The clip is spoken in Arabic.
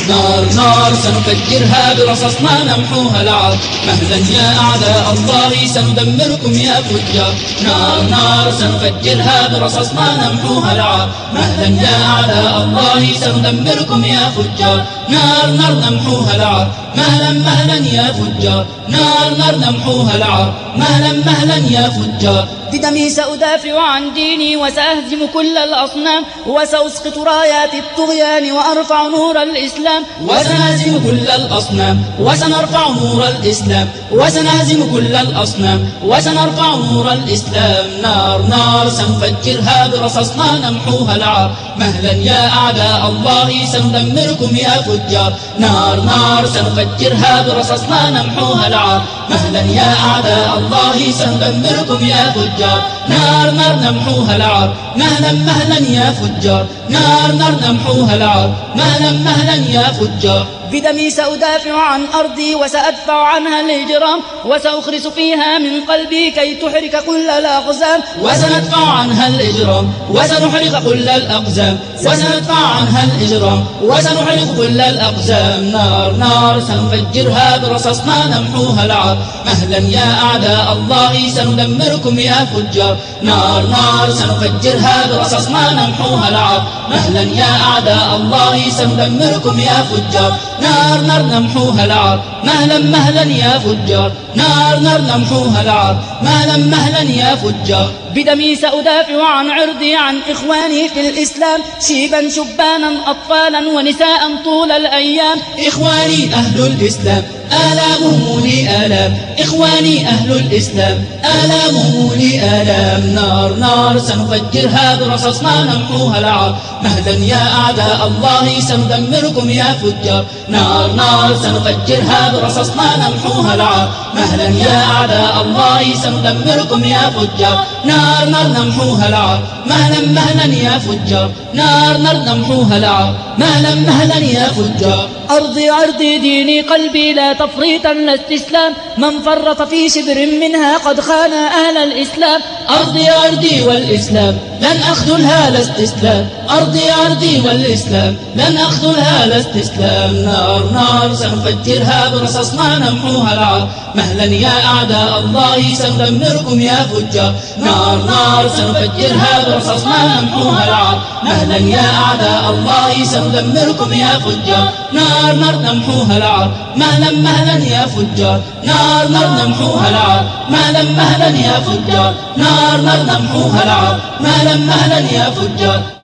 نار نار سنفجرها برصاصنا نمحوها العار. مهلا يا أعداء الله سندمركم يا فجار. نار نار سنفجرها برصاصنا نمحوها العار. مهلا يا أعداء الله سندمركم يا فجار. نار نار نمحوها العار. مهلا مهلا يا فجار. نار نار نمحوها العار. مهلا مهلا يا فجار. بدمي سأدافع عن ديني وسأهزم كل الأصنام وسأسقط رايات الطغيان وأرفع نور الإسلام. وسنهزم كل الأصنام وسنرفع نور الإسلام. وسنهزم كل الأصنام وسنرفع نور الإسلام. نار نار سنفجرها برصاصنا نمحوها العار. مهلا يا أعداء الله سندمركم يا فجار. نار نار سنفجرها برصاصنا نمحوها العار. مهلا يا أعداء الله سندمركم يا فجار. نار نار نمحوها العار. مهلا مهلا يا فجار. نار نار نمحوها العار. مهلا مهلا يا فجار. بدمي سأدافع عن أرضي وسأدفع عنها الإجرام وسأخرس فيها من قلبي كي تحرق كل الأقزام. وسندفع عنها الإجرام وسنحرق كل الأقزام. وسندفع عنها الإجرام وسنحرق كل الأقزام. نار نار سنفجرها برصاصنا نمحوها العار. مهلا يا أعداء الله سندمركم يا فجار. نار نار سنفجرها برصاصنا نمحوها العار. مهلا يا أعداء الله سندمركم يا فجار. نار نار نمحوها العار. مهلا مهلا يا فجار. نار نار نمحوها العار. مهلا مهلا يا فجار. بدمي سأدافع عن عرضي عن إخواني في الإسلام شيبا شبانا أطفالا ونساء طول الأيام. إخواني أهل الإسلام آلامهم لي آلام. إخواني أهل الإسلام آلامهم لي آلام. نار نار سنفجرها برصاصنا نمحوها العار. مهلا يا أعداء الله سندمركم يا فجار. نار نار سنفجرها برصاصنا نمحوها العار. مهلا يا أعداء الله سندمركم يا فجار. نار نار نمحوها العار. مهلا مهلا يا فجار. نار نار نمحوها العار. مهلا مهلا يا فجار. أرضي عرضي ديني قلبي لا تفريطا لا استسلام. من فرط في شبر منها قد خان أهل الإسلام. أرضي أرضي والإسلام لن أخذلها لا استسلام. أرضي أرضي والإسلام لن أخذلها لا استسلام. نار نار سنفجرها برصاصنا نمحوها العار. مهلا يا أعداء الله سندمركم يا فجار. نار نار سنفجرها برصاصنا نمحوها العار. مهلا يا أعداء الله سندمركم يا فجار. نار نار نمحوها العار. مهلا مهلا يا فجار. نار نار نمحوها العار. مهلا مهلا يا فجار. نار نار نمحوها العار. مهلا مهلا يا فجار.